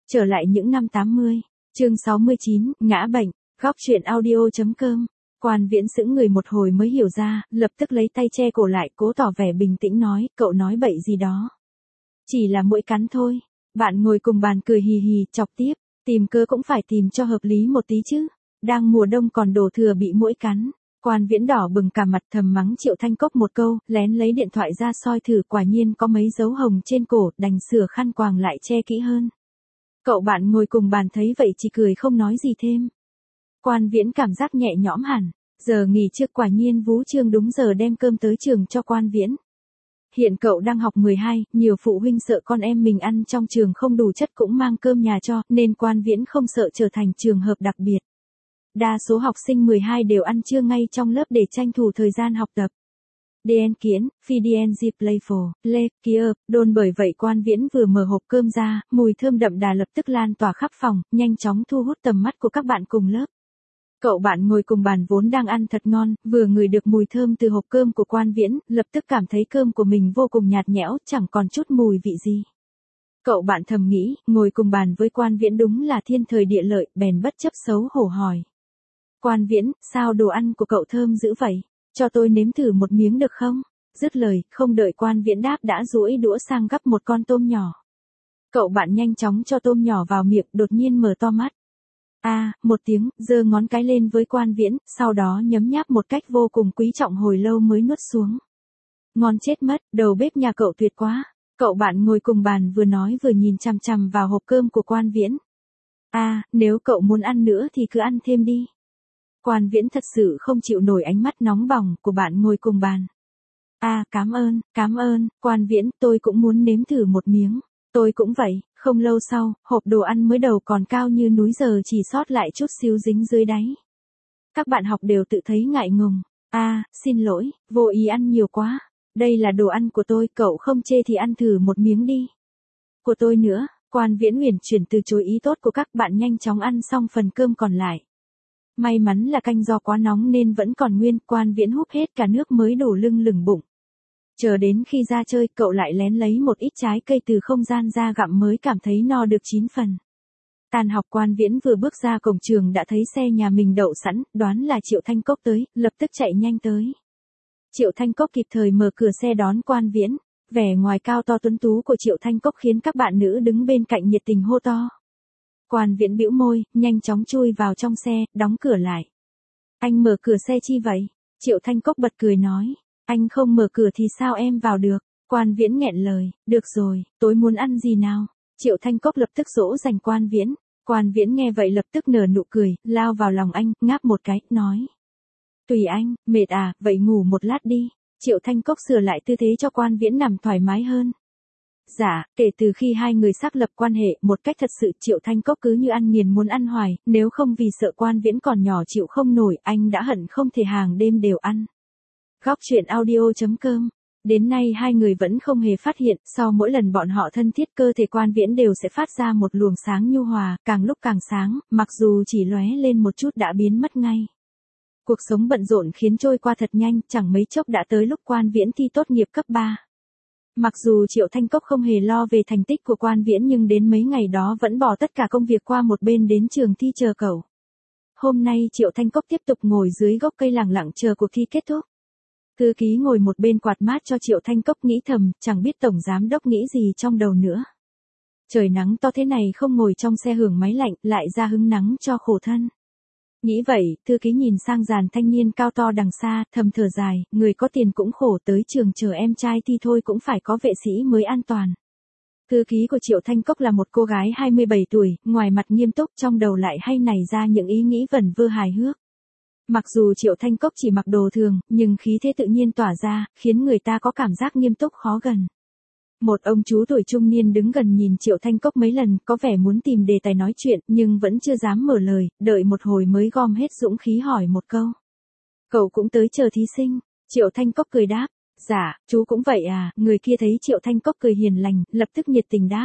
Trở lại những năm 80, chương 69, ngã bệnh, góc truyện audio.com. Quan Viễn sững người một hồi mới hiểu ra, lập tức lấy tay che cổ lại, cố tỏ vẻ bình tĩnh nói, cậu nói bậy gì đó. Chỉ là muỗi cắn thôi. Bạn ngồi cùng bàn cười hì hì, chọc tiếp, tìm cớ cũng phải tìm cho hợp lý một tí chứ. Đang mùa đông còn đổ thừa bị muỗi cắn. Quan Viễn đỏ bừng cả mặt, thầm mắng Triệu Thanh Cốc một câu, lén lấy điện thoại ra soi thử, quả nhiên có mấy dấu hồng trên cổ, đành sửa khăn quàng lại che kỹ hơn. Cậu bạn ngồi cùng bàn thấy vậy chỉ cười không nói gì thêm. Quan Viễn cảm giác nhẹ nhõm hẳn, giờ nghỉ trước quả nhiên Vũ Trương đúng giờ đem cơm tới trường cho Quan Viễn. Hiện cậu đang học 12, nhiều phụ huynh sợ con em mình ăn trong trường không đủ chất cũng mang cơm nhà cho, nên Quan Viễn không sợ trở thành trường hợp đặc biệt. Đa số học sinh 12 đều ăn trưa ngay trong lớp để tranh thủ thời gian học tập. DN kiến, phi DN dịp playful, lê, kia, đôn bởi vậy Quan Viễn vừa mở hộp cơm ra, mùi thơm đậm đà lập tức lan tỏa khắp phòng, nhanh chóng thu hút tầm mắt của các bạn cùng lớp. Cậu bạn ngồi cùng bàn vốn đang ăn thật ngon, vừa ngửi được mùi thơm từ hộp cơm của Quan Viễn, lập tức cảm thấy cơm của mình vô cùng nhạt nhẽo, chẳng còn chút mùi vị gì. Cậu bạn thầm nghĩ, ngồi cùng bàn với Quan Viễn đúng là thiên thời địa lợi, bèn bất chấp xấu hổ hỏi. Quan Viễn, sao đồ ăn của cậu thơm dữ vậy? Cho tôi nếm thử một miếng được không? Dứt lời, không đợi Quan Viễn đáp đã duỗi đũa sang gắp một con tôm nhỏ. Cậu bạn nhanh chóng cho tôm nhỏ vào miệng, đột nhiên mở to mắt. Một tiếng, giơ ngón cái lên với Quan Viễn, sau đó nhấm nháp một cách vô cùng quý trọng hồi lâu mới nuốt xuống. Ngon chết mất, đầu bếp nhà cậu tuyệt quá. Cậu bạn ngồi cùng bàn vừa nói vừa nhìn chằm chằm vào hộp cơm của Quan Viễn. Nếu cậu muốn ăn nữa thì cứ ăn thêm đi. Quan Viễn thật sự không chịu nổi ánh mắt nóng bỏng của bạn ngồi cùng bàn. Cảm ơn, Quan Viễn, tôi cũng muốn nếm thử một miếng. Tôi cũng vậy, không lâu sau, hộp đồ ăn mới đầu còn cao như núi giờ chỉ sót lại chút xíu dính dưới đáy. Các bạn học đều tự thấy ngại ngùng. Xin lỗi, vô ý ăn nhiều quá. Đây là đồ ăn của tôi, cậu không chê thì ăn thử một miếng đi. Của tôi nữa, Quan Viễn uyển chuyển từ chối ý tốt của các bạn, nhanh chóng ăn xong phần cơm còn lại. May mắn là canh do quá nóng nên vẫn còn nguyên, Quan Viễn húp hết cả nước mới đổ lưng lửng bụng. Chờ đến khi ra chơi, cậu lại lén lấy một ít trái cây từ không gian ra gặm mới cảm thấy no được 9 phần. Tan học, Quan Viễn vừa bước ra cổng trường đã thấy xe nhà mình đậu sẵn, đoán là Triệu Thanh Cốc tới, lập tức chạy nhanh tới. Triệu Thanh Cốc kịp thời mở cửa xe đón Quan Viễn, vẻ ngoài cao to tuấn tú của Triệu Thanh Cốc khiến các bạn nữ đứng bên cạnh nhiệt tình hô to. Quan Viễn bĩu môi, nhanh chóng chui vào trong xe, đóng cửa lại. Anh mở cửa xe chi vậy? Triệu Thanh Cốc bật cười nói. Anh không mở cửa thì sao em vào được? Quan Viễn nghẹn lời, được rồi, tối muốn ăn gì nào? Triệu Thanh Cốc lập tức dỗ dành Quan Viễn. Quan Viễn nghe vậy lập tức nở nụ cười, lao vào lòng anh, ngáp một cái, nói. Tùy anh, mệt vậy ngủ một lát đi. Triệu Thanh Cốc sửa lại tư thế cho Quan Viễn nằm thoải mái hơn. Dạ, kể từ khi hai người xác lập quan hệ một cách thật sự, Triệu Thanh Cốc cứ như ăn nghiền muốn ăn hoài, nếu không vì sợ Quan Viễn còn nhỏ chịu không nổi, anh đã hận không thể hàng đêm đều ăn. Góc truyện audio.com. Đến nay hai người vẫn không hề phát hiện, sau mỗi lần bọn họ thân thiết cơ thể Quan Viễn đều sẽ phát ra một luồng sáng nhu hòa, càng lúc càng sáng, mặc dù chỉ lóe lên một chút đã biến mất ngay. Cuộc sống bận rộn khiến trôi qua thật nhanh, chẳng mấy chốc đã tới lúc Quan Viễn thi tốt nghiệp cấp 3. Mặc dù Triệu Thanh Cốc không hề lo về thành tích của Quan Viễn nhưng đến mấy ngày đó vẫn bỏ tất cả công việc qua một bên đến trường thi chờ cậu. Hôm nay Triệu Thanh Cốc tiếp tục ngồi dưới gốc cây lẳng lặng chờ cuộc thi kết thúc. Thư ký ngồi một bên quạt mát cho Triệu Thanh Cốc, nghĩ thầm, chẳng biết tổng giám đốc nghĩ gì trong đầu nữa. Trời nắng to thế này không ngồi trong xe hưởng máy lạnh, lại ra hứng nắng cho khổ thân. Nghĩ vậy, thư ký nhìn sang dàn thanh niên cao to đằng xa, thầm thở dài, người có tiền cũng khổ, tới trường chờ em trai thi thôi cũng phải có vệ sĩ mới an toàn. Thư ký của Triệu Thanh Cốc là một cô gái 27 tuổi, ngoài mặt nghiêm túc, trong đầu lại hay nảy ra những ý nghĩ vẩn vơ hài hước. Mặc dù Triệu Thanh Cốc chỉ mặc đồ thường, nhưng khí thế tự nhiên tỏa ra, khiến người ta có cảm giác nghiêm túc khó gần. Một ông chú tuổi trung niên đứng gần nhìn Triệu Thanh Cốc mấy lần, có vẻ muốn tìm đề tài nói chuyện, nhưng vẫn chưa dám mở lời, đợi một hồi mới gom hết dũng khí hỏi một câu. Cậu cũng tới chờ thí sinh? Triệu Thanh Cốc cười đáp. Dạ, chú cũng vậy người kia thấy Triệu Thanh Cốc cười hiền lành, lập tức nhiệt tình đáp.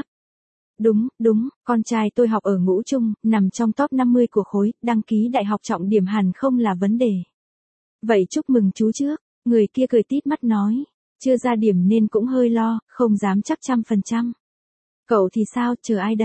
Đúng, con trai tôi học ở ngũ trung, nằm trong top 50 của khối, đăng ký đại học trọng điểm hẳn không là vấn đề. Vậy chúc mừng chú trước, người kia cười tít mắt nói. Chưa ra điểm nên cũng hơi lo, không dám chắc 100%. Cậu thì sao, chờ ai đây?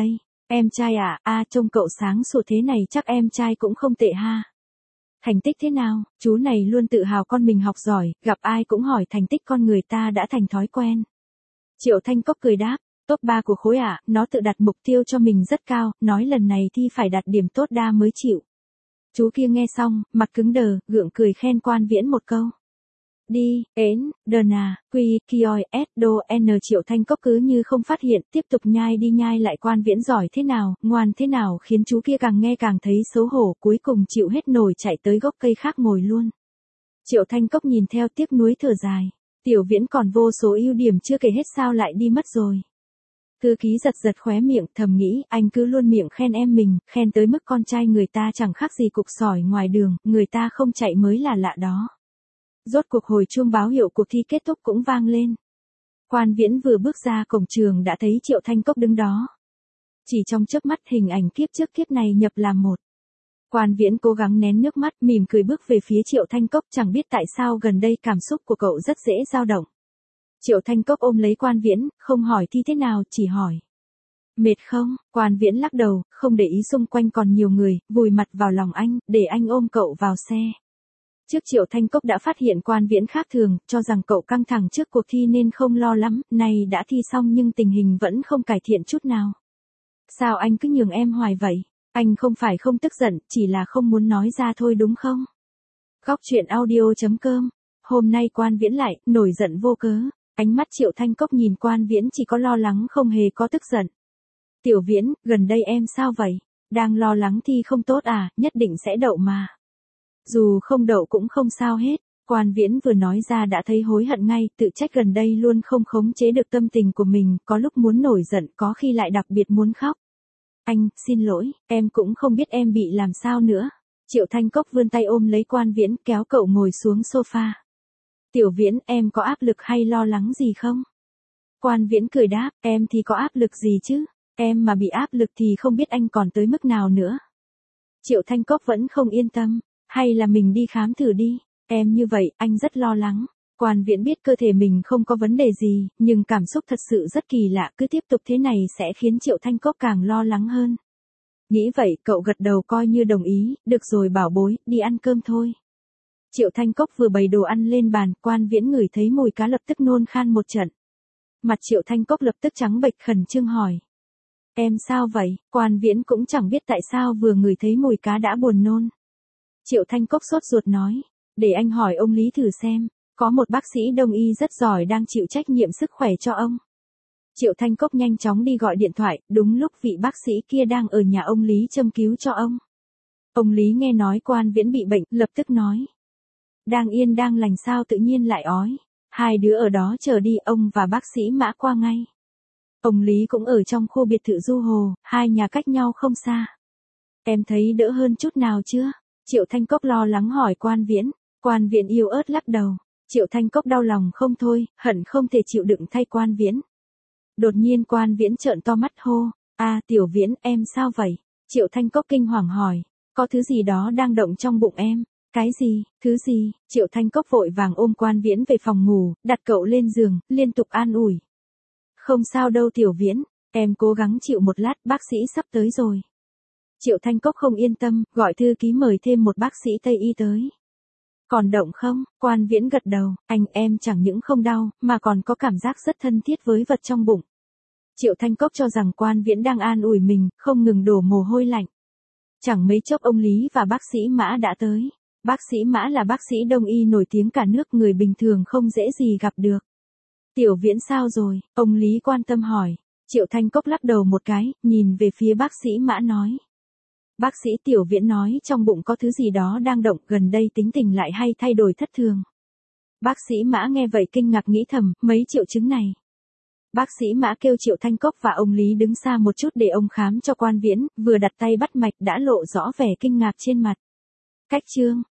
Em trai à, trông cậu sáng sủa thế này chắc em trai cũng không tệ ha. Thành tích thế nào, chú này luôn tự hào con mình học giỏi, gặp ai cũng hỏi thành tích con người ta đã thành thói quen. Triệu Thanh Cốc cười đáp, top 3 của khối ạ, nó tự đặt mục tiêu cho mình rất cao, nói lần này thi phải đạt điểm tốt đa mới chịu. Chú kia nghe xong, mặt cứng đờ, gượng cười khen Quan Viễn một câu. Đi, ến, đờn à, quy, kioi, s, đô, n. Triệu Thanh Cốc cứ như không phát hiện, tiếp tục nhai đi nhai lại Quan Viễn giỏi thế nào, ngoan thế nào khiến chú kia càng nghe càng thấy xấu hổ, cuối cùng chịu hết nổi chạy tới gốc cây khác ngồi luôn. Triệu Thanh Cốc nhìn theo tiếc nuối thở dài. Tiểu Viễn còn vô số ưu điểm chưa kể hết sao lại đi mất rồi. Thư ký giật giật khóe miệng thầm nghĩ anh cứ luôn miệng khen em mình, khen tới mức con trai người ta chẳng khác gì cục sỏi ngoài đường, người ta không chạy mới là lạ đó. Rốt cuộc hồi chuông báo hiệu cuộc thi kết thúc cũng vang lên. Quan Viễn vừa bước ra cổng trường đã thấy Triệu Thanh Cốc đứng đó. Chỉ trong chớp mắt hình ảnh kiếp trước kiếp này nhập làm một. Quan Viễn cố gắng nén nước mắt mỉm cười bước về phía Triệu Thanh Cốc chẳng biết tại sao gần đây cảm xúc của cậu rất dễ dao động. Triệu Thanh Cốc ôm lấy Quan Viễn, không hỏi thi thế nào, chỉ hỏi. Mệt không? Quan Viễn lắc đầu, không để ý xung quanh còn nhiều người, vùi mặt vào lòng anh, để anh ôm cậu vào xe. Trước Triệu Thanh Cốc đã phát hiện Quan Viễn khác thường, cho rằng cậu căng thẳng trước cuộc thi nên không lo lắm, nay đã thi xong nhưng tình hình vẫn không cải thiện chút nào. Sao anh cứ nhường em hoài vậy? Anh không phải không tức giận, chỉ là không muốn nói ra thôi đúng không? Góc truyện audio.com. Hôm nay Quan Viễn lại, nổi giận vô cớ. Ánh mắt Triệu Thanh Cốc nhìn Quan Viễn chỉ có lo lắng không hề có tức giận. Tiểu Viễn, gần đây em sao vậy? Đang lo lắng thi không tốt à, nhất định sẽ đậu mà. Dù không đậu cũng không sao hết. Quan Viễn vừa nói ra đã thấy hối hận ngay, tự trách gần đây luôn không khống chế được tâm tình của mình, có lúc muốn nổi giận, có khi lại đặc biệt muốn khóc. Anh, xin lỗi, em cũng không biết em bị làm sao nữa. Triệu Thanh Cốc vươn tay ôm lấy Quan Viễn kéo cậu ngồi xuống sofa. Tiểu Viễn, em có áp lực hay lo lắng gì không? Quan Viễn cười đáp, em thì có áp lực gì chứ? Em mà bị áp lực thì không biết anh còn tới mức nào nữa. Triệu Thanh Cốc vẫn không yên tâm. Hay là mình đi khám thử đi. Em như vậy, anh rất lo lắng. Quan Viễn biết cơ thể mình không có vấn đề gì, nhưng cảm xúc thật sự rất kỳ lạ, cứ tiếp tục thế này sẽ khiến Triệu Thanh Cốc càng lo lắng hơn. Nghĩ vậy, cậu gật đầu coi như đồng ý, được rồi bảo bối, đi ăn cơm thôi. Triệu Thanh Cốc vừa bày đồ ăn lên bàn, Quan Viễn ngửi thấy mùi cá lập tức nôn khan một trận. Mặt Triệu Thanh Cốc lập tức trắng bệch khẩn trương hỏi. Em sao vậy? Quan Viễn cũng chẳng biết tại sao vừa ngửi thấy mùi cá đã buồn nôn. Triệu Thanh Cốc sốt ruột nói, để anh hỏi ông Lý thử xem, có một bác sĩ đông y rất giỏi đang chịu trách nhiệm sức khỏe cho ông. Triệu Thanh Cốc nhanh chóng đi gọi điện thoại, đúng lúc vị bác sĩ kia đang ở nhà ông Lý châm cứu cho ông. Ông Lý nghe nói Quan Viễn bị bệnh, lập tức nói. Đang yên đang lành sao tự nhiên lại ói. Hai đứa ở đó chờ đi, ông và bác sĩ Mã qua ngay. Ông Lý cũng ở trong khu biệt thự Du Hồ, hai nhà cách nhau không xa. Em thấy đỡ hơn chút nào chưa? Triệu Thanh Cốc lo lắng hỏi Quan Viễn. Quan Viễn yếu ớt lắc đầu. Triệu Thanh Cốc đau lòng không thôi, hận không thể chịu đựng thay Quan Viễn. Đột nhiên Quan Viễn trợn to mắt hô. Tiểu Viễn, em sao vậy? Triệu Thanh Cốc kinh hoàng hỏi. Có thứ gì đó đang động trong bụng em. Cái gì, thứ gì? Triệu Thanh Cốc vội vàng ôm Quan Viễn về phòng ngủ, đặt cậu lên giường, liên tục an ủi. Không sao đâu Tiểu Viễn, em cố gắng chịu một lát, bác sĩ sắp tới rồi. Triệu Thanh Cốc không yên tâm, gọi thư ký mời thêm một bác sĩ Tây y tới. Còn động không? Quan Viễn gật đầu, em chẳng những không đau, mà còn có cảm giác rất thân thiết với vật trong bụng. Triệu Thanh Cốc cho rằng Quan Viễn đang an ủi mình, không ngừng đổ mồ hôi lạnh. Chẳng mấy chốc ông Lý và bác sĩ Mã đã tới. Bác sĩ Mã là bác sĩ đông y nổi tiếng cả nước, người bình thường không dễ gì gặp được. Tiểu Viễn sao rồi? Ông Lý quan tâm hỏi. Triệu Thanh Cốc lắc đầu một cái, nhìn về phía bác sĩ Mã nói. Bác sĩ Tiểu Viễn nói trong bụng có thứ gì đó đang động, gần đây tính tình lại hay thay đổi thất thường. Bác sĩ Mã nghe vậy kinh ngạc nghĩ thầm, mấy triệu chứng này. Bác sĩ Mã kêu Triệu Thanh Cốc và ông Lý đứng xa một chút để ông khám cho Quan Viễn, vừa đặt tay bắt mạch đã lộ rõ vẻ kinh ngạc trên mặt. Cách chương,